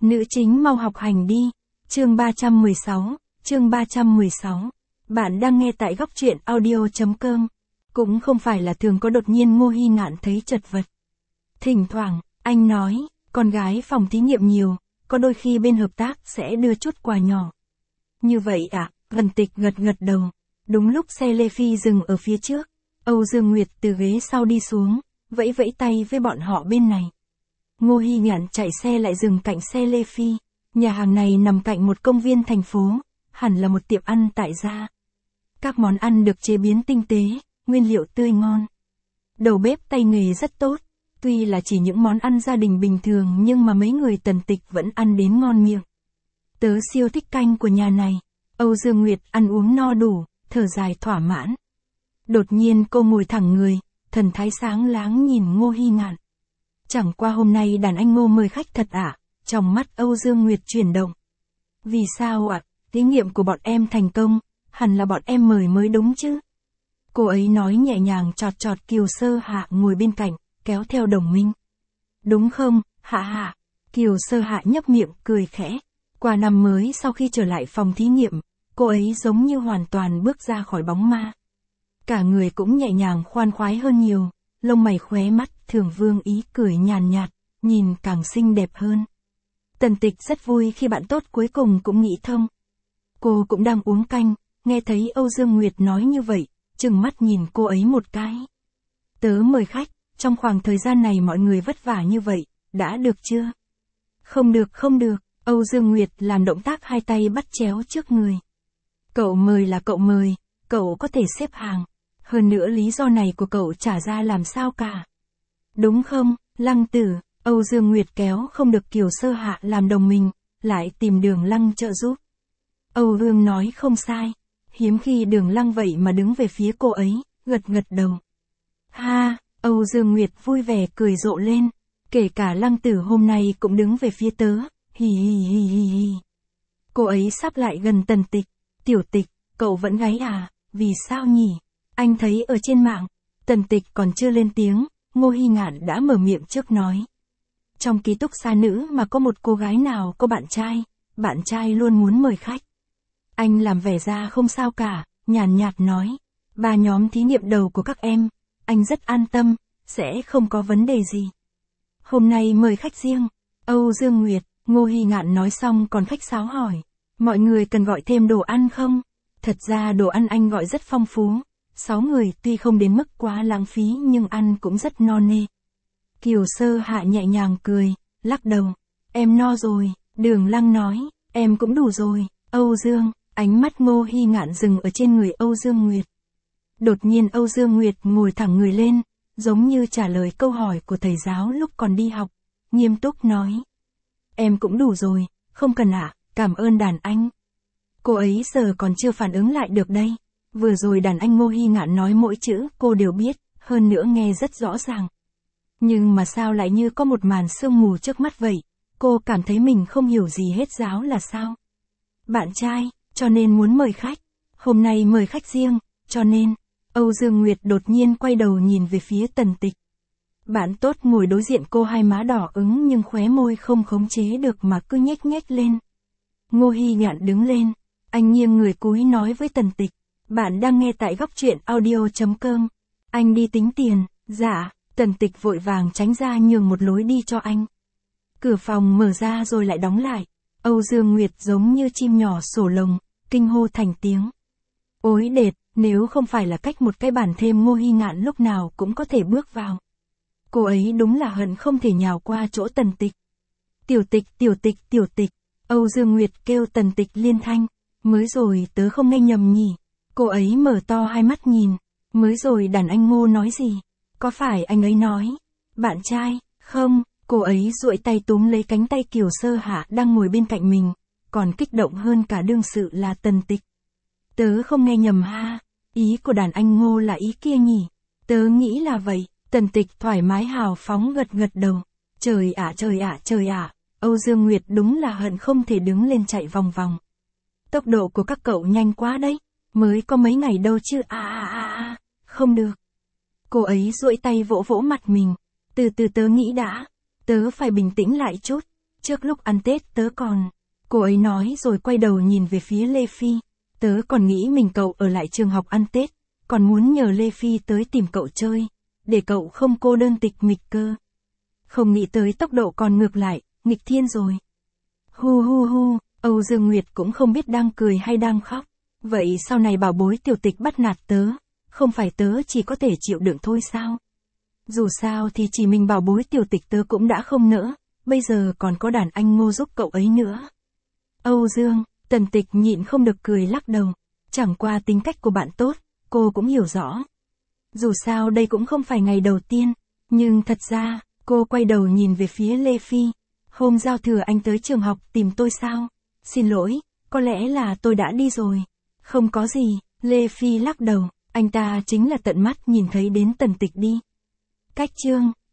Nữ chính mau học hành đi. Chương 316, chương 316. Bạn đang nghe tại góc truyện audio.com. Cũng không phải là thường có đột nhiên Ngô Hy Ngạn thấy chật vật. Thỉnh thoảng, anh nói, con gái phòng thí nghiệm nhiều, có đôi khi bên hợp tác sẽ đưa chút quà nhỏ. Như vậy à, Vân Tịch gật gật đầu. Đúng lúc xe Lê Phi dừng ở phía trước, Âu Dương Nguyệt từ ghế sau đi xuống, vẫy vẫy tay với bọn họ bên này. Ngô Hy Ngạn chạy xe lại dừng cạnh xe Lê Phi. Nhà hàng này nằm cạnh một công viên thành phố, hẳn là một tiệm ăn tại gia. Các món ăn được chế biến tinh tế, nguyên liệu tươi ngon. Đầu bếp tay nghề rất tốt, tuy là chỉ những món ăn gia đình bình thường nhưng mà mấy người Tần Tịch vẫn ăn đến ngon miệng. Tớ siêu thích canh của nhà này. Âu Dương Nguyệt ăn uống no đủ, thở dài thỏa mãn. Đột nhiên cô ngồi thẳng người, thần thái sáng láng nhìn Ngô Hy Ngạn. Chẳng qua hôm nay đàn anh Ngô mời khách thật ạ? Trong mắt Âu Dương Nguyệt chuyển động. Vì sao ạ? Thí nghiệm của bọn em thành công, hẳn là bọn em mời mới đúng chứ? Cô ấy nói nhẹ nhàng chọt chọt Kiều Sơ Hạ ngồi bên cạnh, kéo theo Đồng Minh. Đúng không, Hạ Hạ? Kiều Sơ Hạ nhấp miệng cười khẽ. Qua năm mới sau khi trở lại phòng thí nghiệm, cô ấy giống như hoàn toàn bước ra khỏi bóng ma. Cả người cũng nhẹ nhàng khoan khoái hơn nhiều, lông mày khóe mắt Thường Vương ý cười nhàn nhạt, nhìn càng xinh đẹp hơn. Tần Tịch rất vui khi bạn tốt cuối cùng cũng nghĩ thông. Cô cũng đang uống canh, nghe thấy Âu Dương Nguyệt nói như vậy, trừng mắt nhìn cô ấy một cái. Tớ mời khách, trong khoảng thời gian này mọi người vất vả như vậy, đã được chưa? Không được không được, Âu Dương Nguyệt làm động tác hai tay bắt chéo trước người. Cậu mời là cậu mời, cậu có thể xếp hàng. Hơn nữa lý do này của cậu trả ra làm sao cả. Đúng không, Lăng Tử? Âu Dương Nguyệt kéo không được Kiều Sơ Hạ làm đồng mình, lại tìm Đường Lăng trợ giúp. Âu Dương nói không sai, hiếm khi Đường Lăng vậy mà đứng về phía cô ấy, gật gật đầu. Ha, Âu Dương Nguyệt vui vẻ cười rộ lên, kể cả Lăng Tử hôm nay cũng đứng về phía tớ, hì hì hì hì hì. Cô ấy sắp lại gần Tần Tịch. Tiểu Tịch, cậu vẫn gáy à, vì sao nhỉ? Anh thấy ở trên mạng, Tần Tịch còn chưa lên tiếng, Ngô Hy Ngạn đã mở miệng trước nói. Trong ký túc xá nữ mà có một cô gái nào có bạn trai luôn muốn mời khách. Anh làm vẻ ra không sao cả, nhàn nhạt nói. 3 nhóm thí nghiệm đầu của các em, anh rất an tâm, sẽ không có vấn đề gì. Hôm nay mời khách riêng, Âu Dương Nguyệt, Ngô Hy Ngạn nói xong còn khách sáo hỏi. Mọi người cần gọi thêm đồ ăn không? Thật ra đồ ăn anh gọi rất phong phú. 6 người tuy không đến mức quá lãng phí nhưng ăn cũng rất no nê. Kiều Sơ Hạ nhẹ nhàng cười, lắc đầu. Em no rồi, Đường Lăng nói, em cũng đủ rồi. Âu Dương, ánh mắt Ngô Hy Ngạn dừng ở trên người Âu Dương Nguyệt. Đột nhiên Âu Dương Nguyệt ngồi thẳng người lên, giống như trả lời câu hỏi của thầy giáo lúc còn đi học, nghiêm túc nói. Em cũng đủ rồi, không cần ạ, cảm ơn đàn anh. Cô ấy giờ còn chưa phản ứng lại được đây. Vừa rồi đàn anh Ngô Hy Ngạn nói mỗi chữ cô đều biết, hơn nữa nghe rất rõ ràng. Nhưng mà sao lại như có một màn sương mù trước mắt vậy, cô cảm thấy mình không hiểu gì hết giáo là sao. Bạn trai, cho nên muốn mời khách. Hôm nay mời khách riêng, cho nên, Âu Dương Nguyệt đột nhiên quay đầu nhìn về phía Tần Tịch. Bạn tốt ngồi đối diện cô hai má đỏ ửng nhưng khóe môi không khống chế được mà cứ nhếch nhếch lên. Ngô Hy Ngạn đứng lên, anh nghiêng người cúi nói với Tần Tịch. Bạn đang nghe tại góc truyện audio.com. Anh đi tính tiền, dạ. Tần Tịch vội vàng tránh ra nhường một lối đi cho anh. Cửa phòng mở ra rồi lại đóng lại. Âu Dương Nguyệt giống như chim nhỏ sổ lồng, kinh hô thành tiếng. Ối đệt, nếu không phải là cách một cái bàn thêm Ngô Hy Ngạn lúc nào cũng có thể bước vào. Cô ấy đúng là hận không thể nhào qua chỗ Tần Tịch. Tiểu Tịch, Tiểu Tịch, Tiểu Tịch. Âu Dương Nguyệt kêu Tần Tịch liên thanh. Mới rồi tớ không nghe nhầm nhỉ. Cô ấy mở to hai mắt nhìn. Mới rồi đàn anh Ngô nói gì? Có phải anh ấy nói? Bạn trai, không, cô ấy duỗi tay túm lấy cánh tay Kiều Sơ Hạ đang ngồi bên cạnh mình, còn kích động hơn cả đương sự là Tần Tịch. Tớ không nghe nhầm ha, ý của đàn anh Ngô là ý kia nhỉ? Tớ nghĩ là vậy, Tần Tịch thoải mái hào phóng gật gật đầu. Trời ạ trời ạ trời ạ, Âu Dương Nguyệt đúng là hận không thể đứng lên chạy vòng vòng. Tốc độ của các cậu nhanh quá đấy, mới có mấy ngày đâu chứ không được. Cô ấy duỗi tay vỗ vỗ mặt mình, từ từ tớ nghĩ đã, tớ phải bình tĩnh lại chút, Trước lúc ăn Tết tớ còn, cô ấy nói rồi quay đầu nhìn về phía Lê Phi, tớ còn nghĩ mình cậu ở lại trường học ăn Tết, còn muốn nhờ Lê Phi tới tìm cậu chơi, để cậu không cô đơn tịch mịch cơ. Không nghĩ tới tốc độ còn ngược lại, nghịch thiên rồi. Hu hu hu, Âu Dương Nguyệt cũng không biết đang cười hay đang khóc. Vậy sau này bảo bối tiểu tịch bắt nạt tớ, không phải tớ chỉ có thể chịu đựng thôi sao? Dù sao thì chỉ mình bảo bối tiểu tịch tớ cũng đã không nỡ, bây giờ còn có đàn anh Ngô giúp cậu ấy nữa. Âu Dương, Tần Tịch nhịn không được cười lắc đầu. Chẳng qua tính cách của bạn tốt, cô cũng hiểu rõ. Dù sao đây cũng không phải ngày đầu tiên, nhưng thật ra, cô quay đầu nhìn về phía Lê Phi. Hôm giao thừa anh tới trường học tìm tôi sao? Xin lỗi, có lẽ là tôi đã đi rồi. Không có gì, Lê Phi lắc đầu, anh ta chính là tận mắt nhìn thấy đến Tần Tịch đi. Cách chương